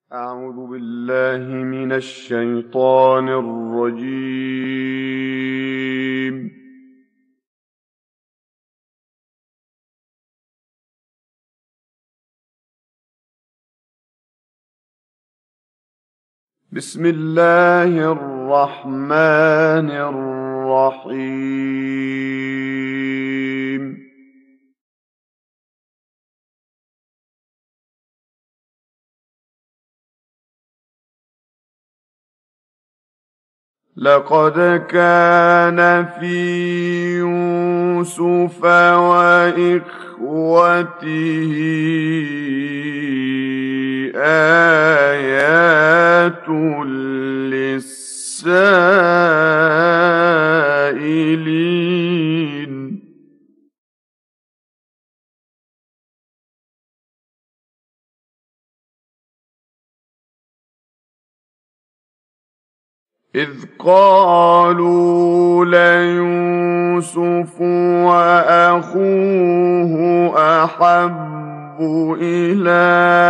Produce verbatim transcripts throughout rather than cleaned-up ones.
أعوذ بالله من الشيطان الرجيم. بسم الله الرحمن الرحيم. لقد كان في يوسف وإخوته آيات للسائلين. إذ قالوا ليوسف وأخوه أحب إلى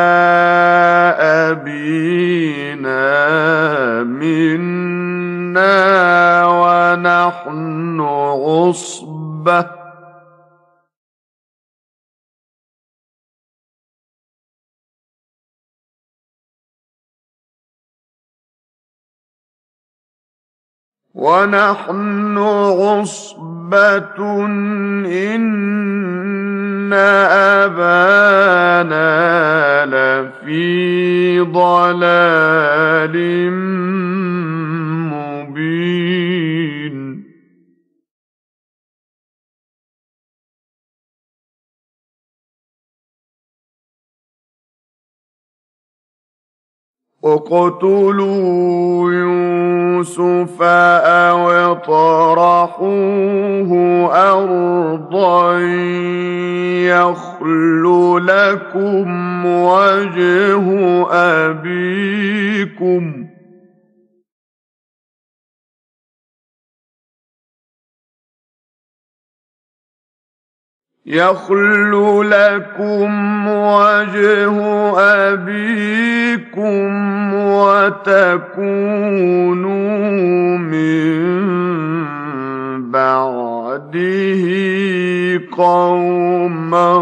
أبينا منا ونحن عصبة ونحن عصبة إن أبانا لفي ضلال مبين. اقتلوا يوسف أو اطرحوه أرضا يخل لكم وجه أبيكم يخل لكم وجه أبيكم وتكونوا من بعده قوما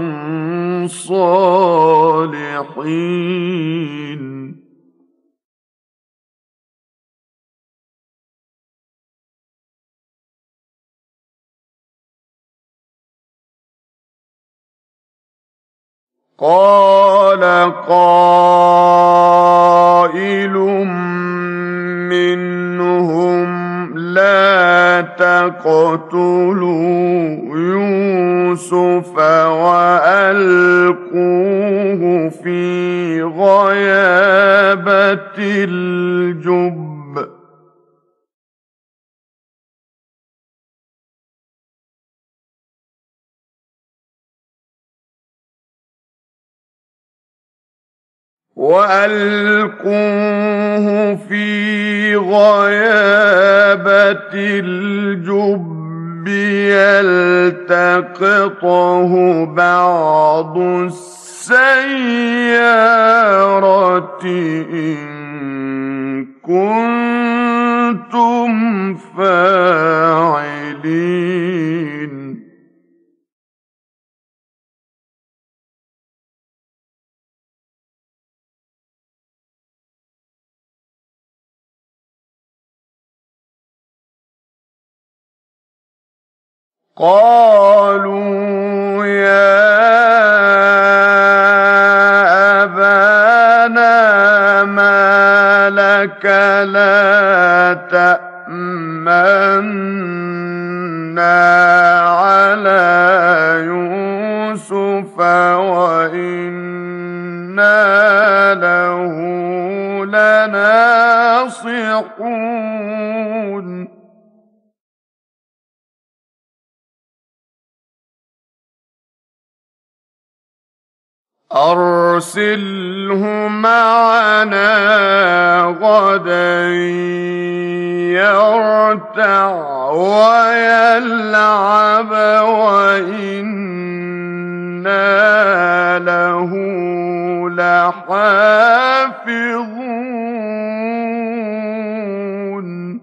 صالحين. قال قائل منهم لا تقتلوا يوسف وألقوه في غيابة الجب وألقوه في غيابة الجب يلتقطه بعض السيارة إن كنتم فاعلين. قالوا يا أبانا ما لك لا تأمنا على يوسف وإنا له لناصحون. أرسله معنا غدا يرتع ويلعب وإنا له لحافظون. لَحَافِظُونَ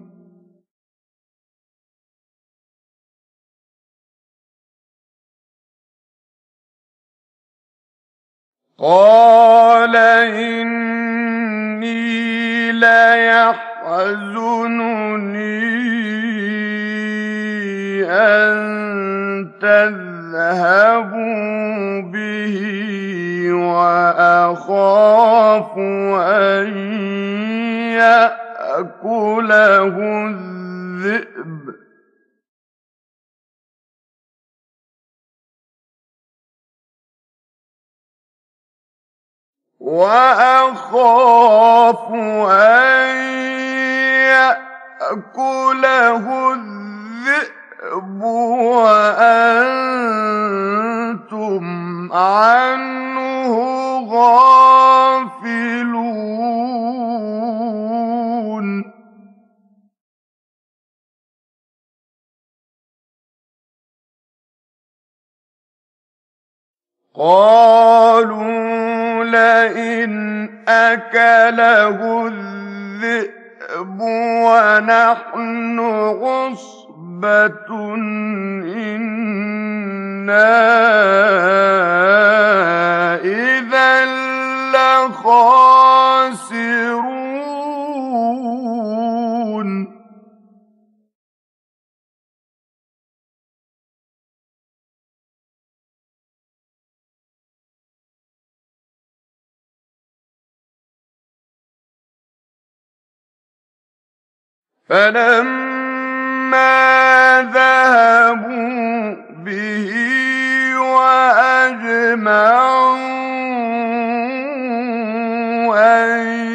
قَالَ إِنِّي لَيَحْزُنُنِي أَن تَذْهَبُوا بِهِ وَأَخَافُ أَن يَأْكُلَهُ الذِّئْبُ ۖ وَأَخَافُ أَن يَأْكُلَهُ الذِّئْبُ وَأَنتُمْ عَنْهُ غَافِلُونَ قَالُوا لَئِنْ أَكَلَهُ الذِّئْبُ وَنَحْنُ عُصْبَةٌ إِنَّا إِذًا لَّخَاسِرُونَ فَلَمَّا ذَهَبُوا بِهِ وَأَجْمَعُوا أَن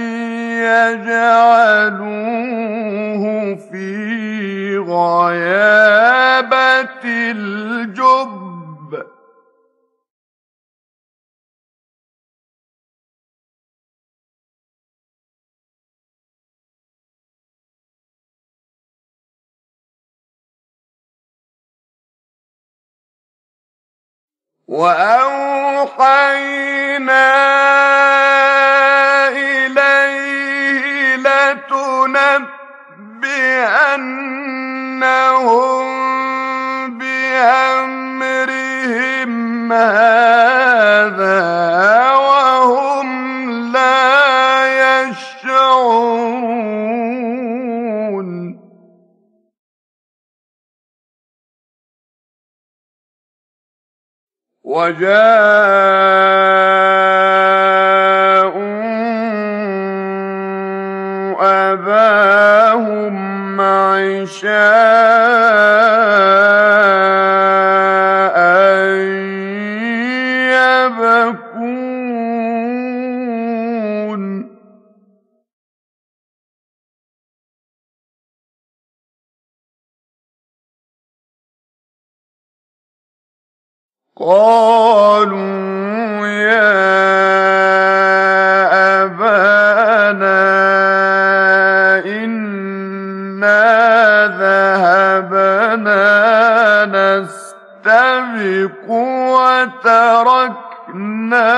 يَجْعَلُوهُ فِي غَيَابَتِ الْجُبِّ وَأَوْحَيْنَا إِلَيْهِ لَتُنَبِّئَنَّهُم بِأَمْرِهِمْ هَٰذَا وَهُمْ لَا يَشْعُرُونَ وَجَاءُوا أَبَاهُمْ عِشَاءً يَبْكُونَ قَالُوا يَا أَبَانَا إِنَّا ذَهَبْنَا نَسْتَبِقُ وَتَرَكْنَا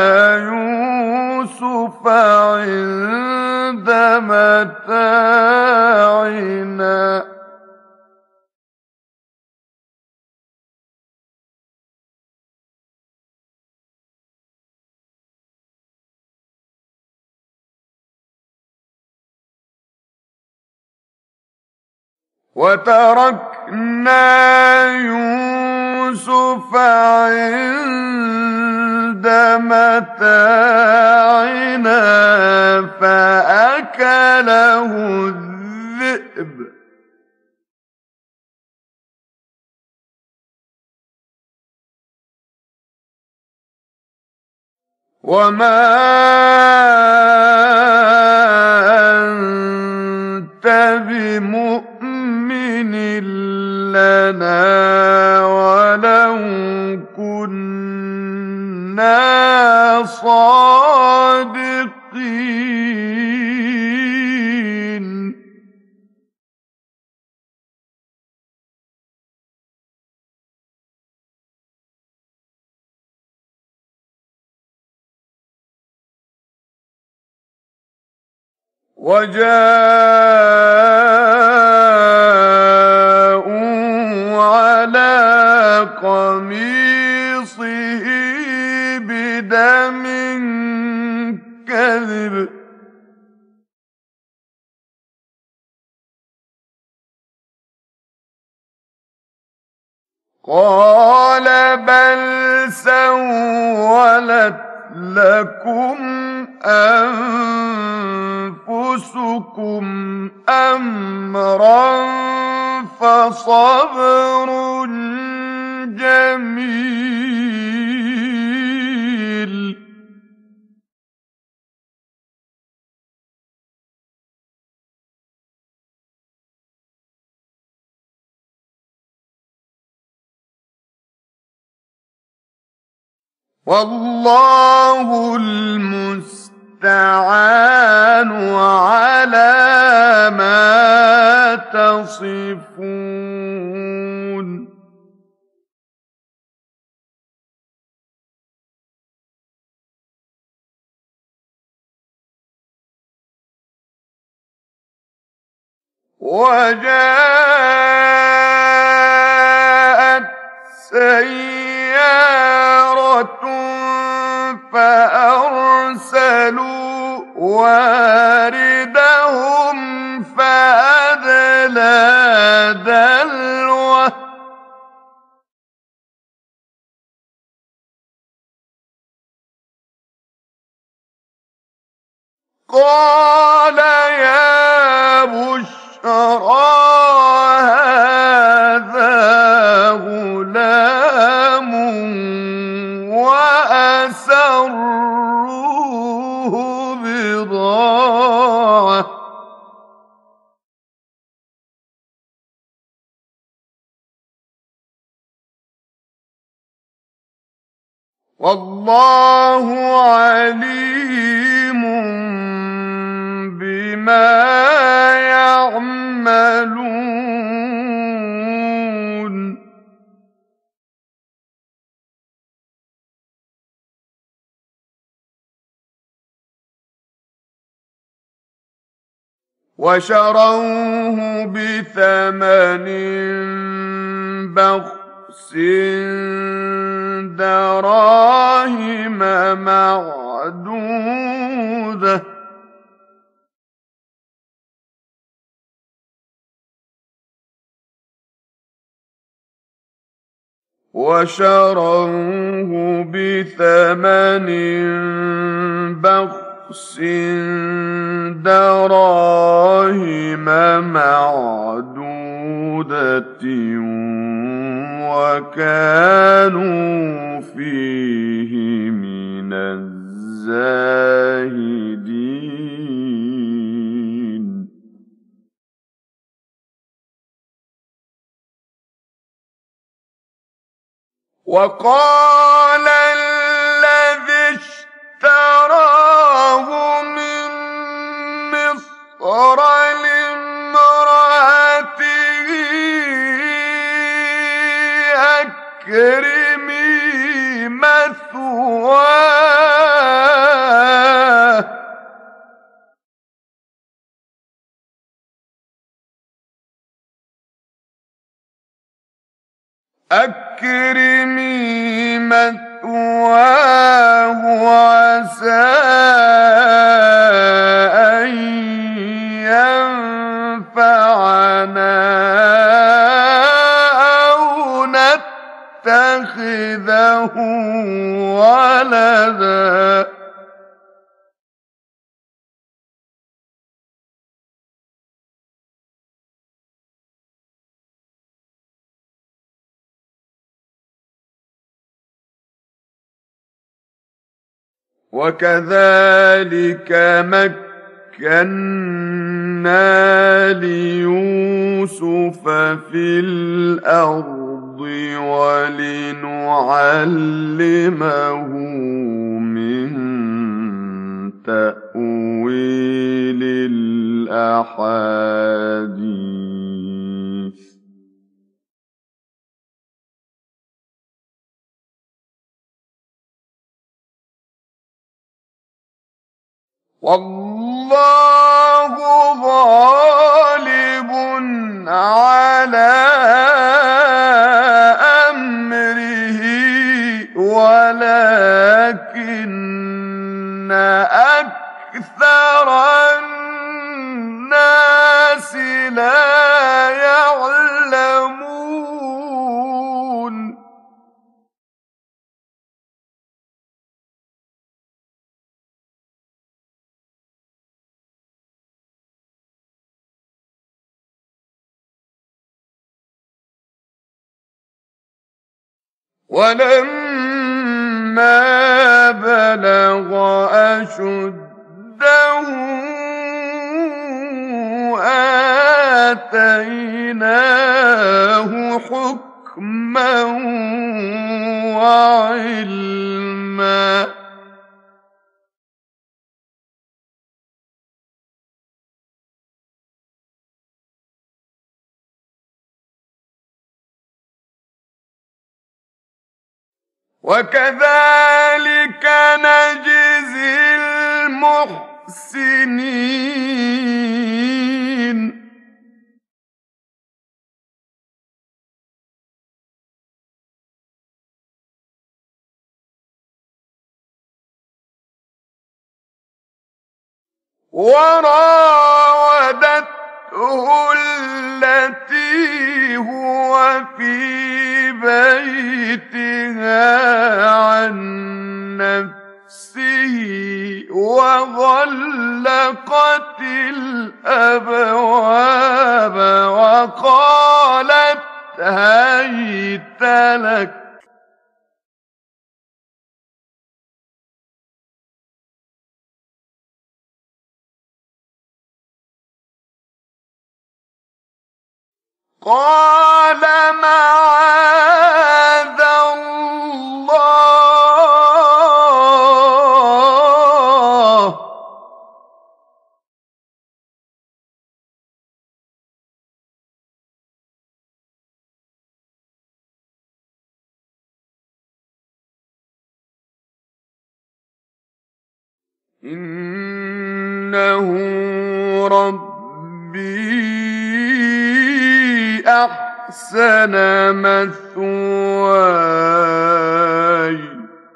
يُوسُفَ عِندَ مَتَاعِنَا وَتَرَكْنَا يُوسُفَ عِندَ مَتَاعِنَا فَأَكَلَهُ الذِّئْبُ ۖ وَمَا أَنتَ بِمُؤْمِنٍ لَّنَا وَلَوْ كُنَّا صَادِقِينَ وجاءوا على قميصه بدم كذب قال بل سولت لكم أنفسكم أمرا فصبر جميل والله المستعان على ما تصفون وجاءت سيارة فأرسلوا واردهم فأدلى دلوه قال يا بشرى هذا غلام وأسروه بضاعة والله عليم بما يعملون وشروه بثمن بخس دراهم معدودة وشروه بثمن بخس دراهم معدودة وكانوا فيه من الزاهدين وقال الذي اشتراه من مصر لامرأته أكرمي مثواه أكرمي مثواه عسى أن ينفعنا أو نتخذه ولدا وكذلك مكنا ليوسف في الأرض ولنعلمه من تأويل الأحاديث والله غالب على أمره ولكن أكثر الناس لا يعلمون ولما بلغ أشده آتيناه حكما وعلما وكذلك نجزي المحسنين وراودته التي هو في بيتها عن نفسه وغلقت الأبواب وقالت هيت لك قال معاذ الله إنه ربي أحسن مثواي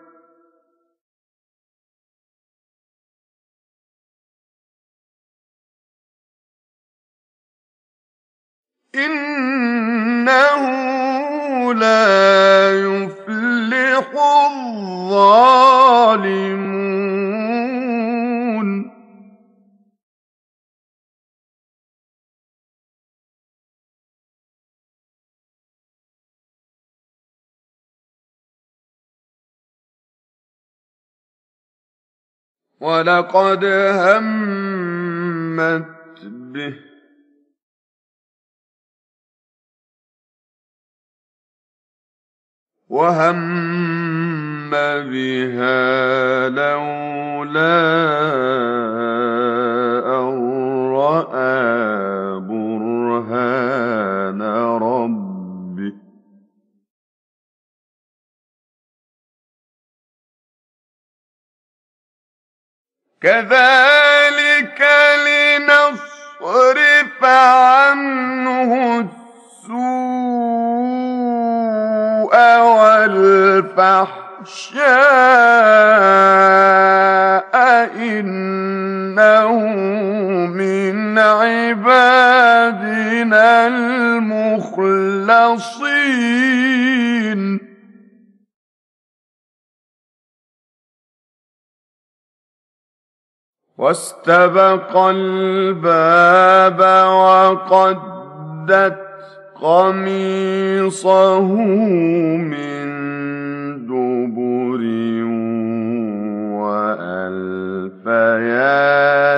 إنه لا يفلح الظالمون ولقد همت به وهم بها لولا أن رأى برهان ربه كذلك لنصرف عنه السوء والفحشاء إنه من عبادنا المخلصين واستبق الباب وقدت قميصه من دبر وألف يا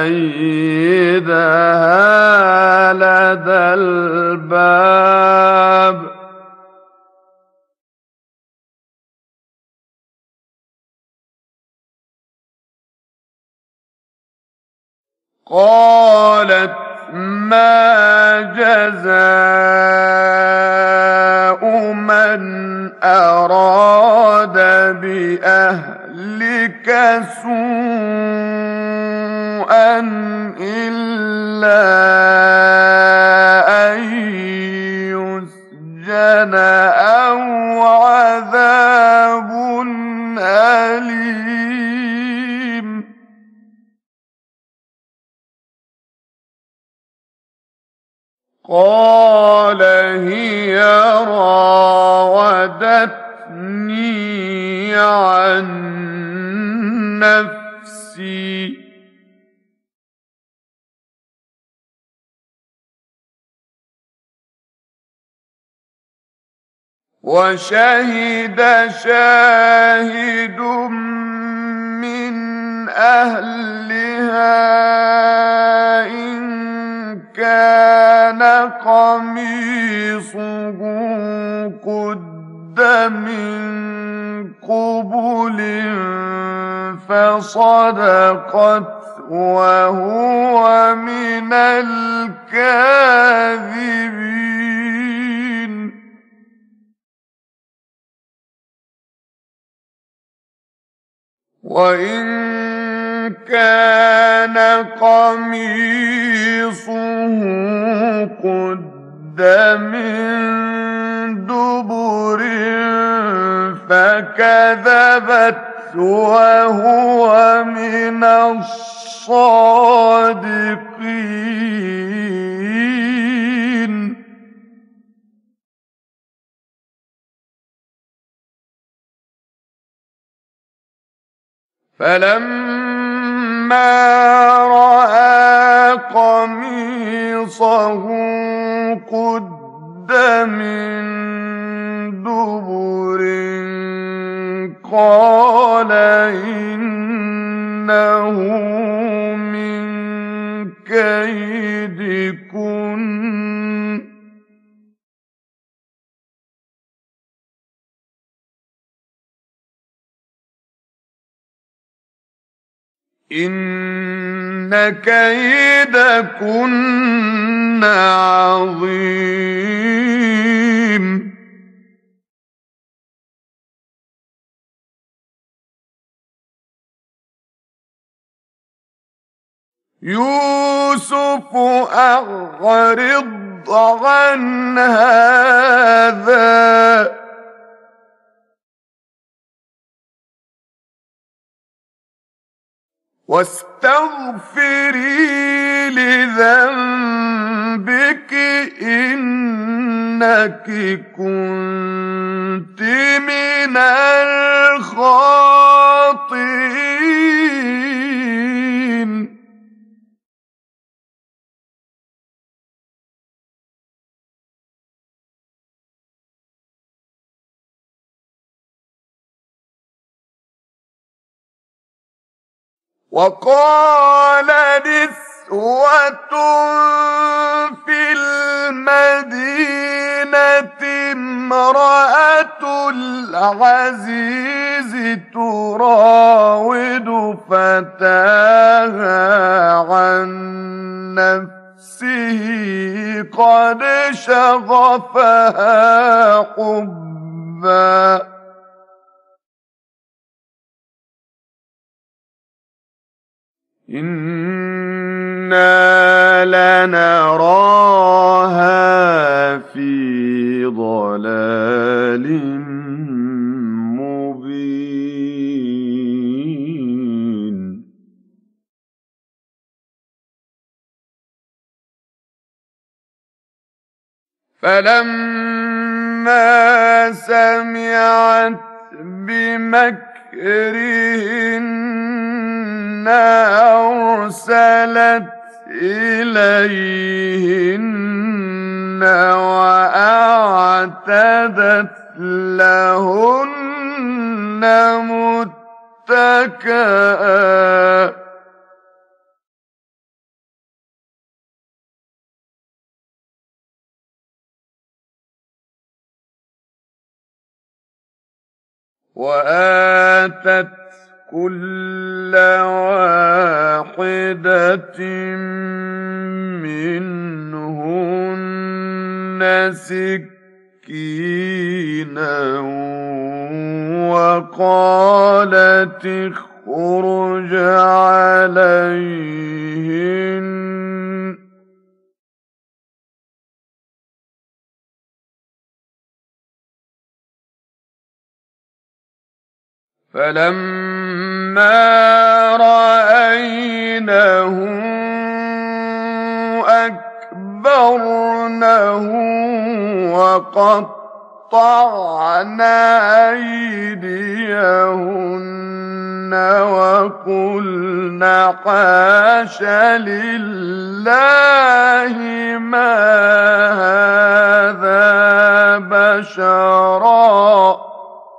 سيدها لدى الباب قالت ما جزاء من أراد بأهلك سوءا إلا أن يسجن أو عذاب أليم. قال هي راودتني عن نفسي وشهد شاهد من أهلها إن كان قميصه قد من قبل فصدقت وهو من الكاذبين. وإن كان قميصه قد من دبر فكذبت وهو من الصادقين. فلما رأى قميصه قد من دبر قال إنه من كيدكن إن كيدكن عظيم. يوسف أعرض عن هذا واستغفري لذنبك إنك كنت من الخاطئين. وقال نسوة في المدينة امرأة العزيز تراود فتاها عن نفسه قد شغفها حبا إنا لنراها في ضلال مبين. فلما سمعت بمكرهن أرسلت إليهن وأعتدت لهن متكئا وآتت كل واحدة منهن سكينا وقالت اخرج عليهم فلما رأينه أكبرنه وقطعن أيديهن وقلن حاش لله ما هذا بشرا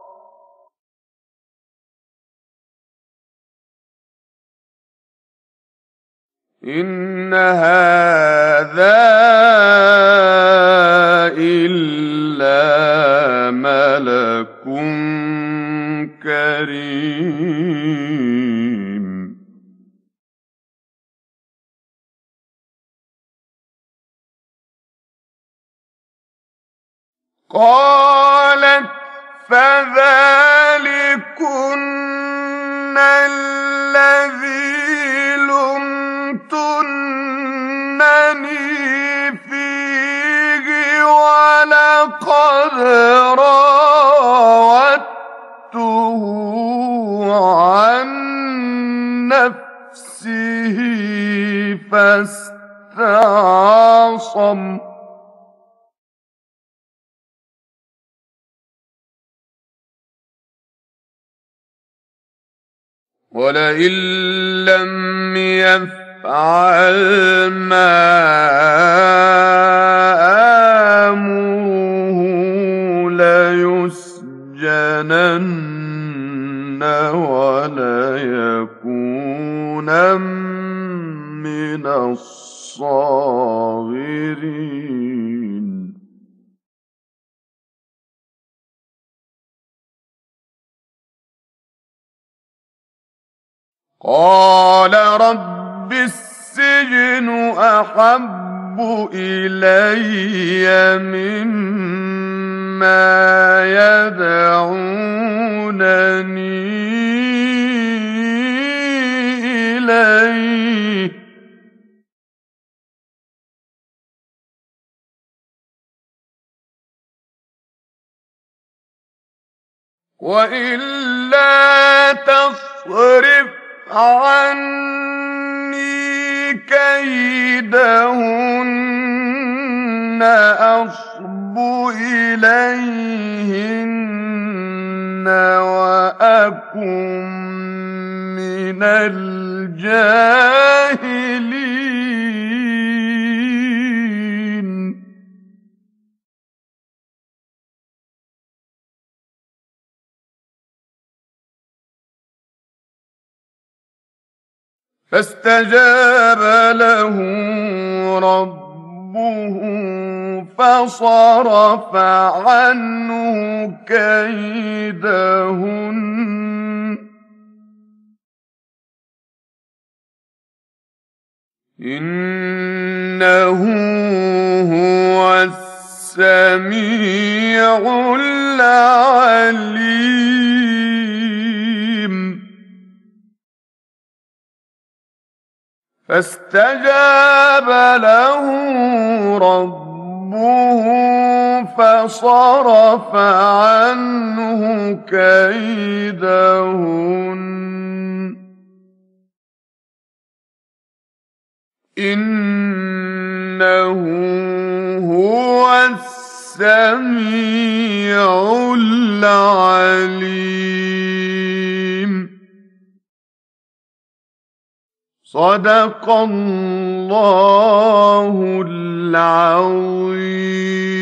إن هذا إلا ملك كريم. قالت فذلكن الذي لمتنني فيه ولقد راودته عن نفسه فاستعصم ولئن لم يفعل ما آمره ليسجنن وليكونن من الصاغرين. قال رب السجن أحب إلي مما يدعونني إليه وإلا تصرف عني كيدهن أصب إليهن وأكن من الجاهلين. فاستجاب له ربه فصرف عنه كيدهن إنه هو السميع العليم. فاستجاب له ربه فصرف عنه كيدهن إنه هو السميع العليم. صدق الله العظيم.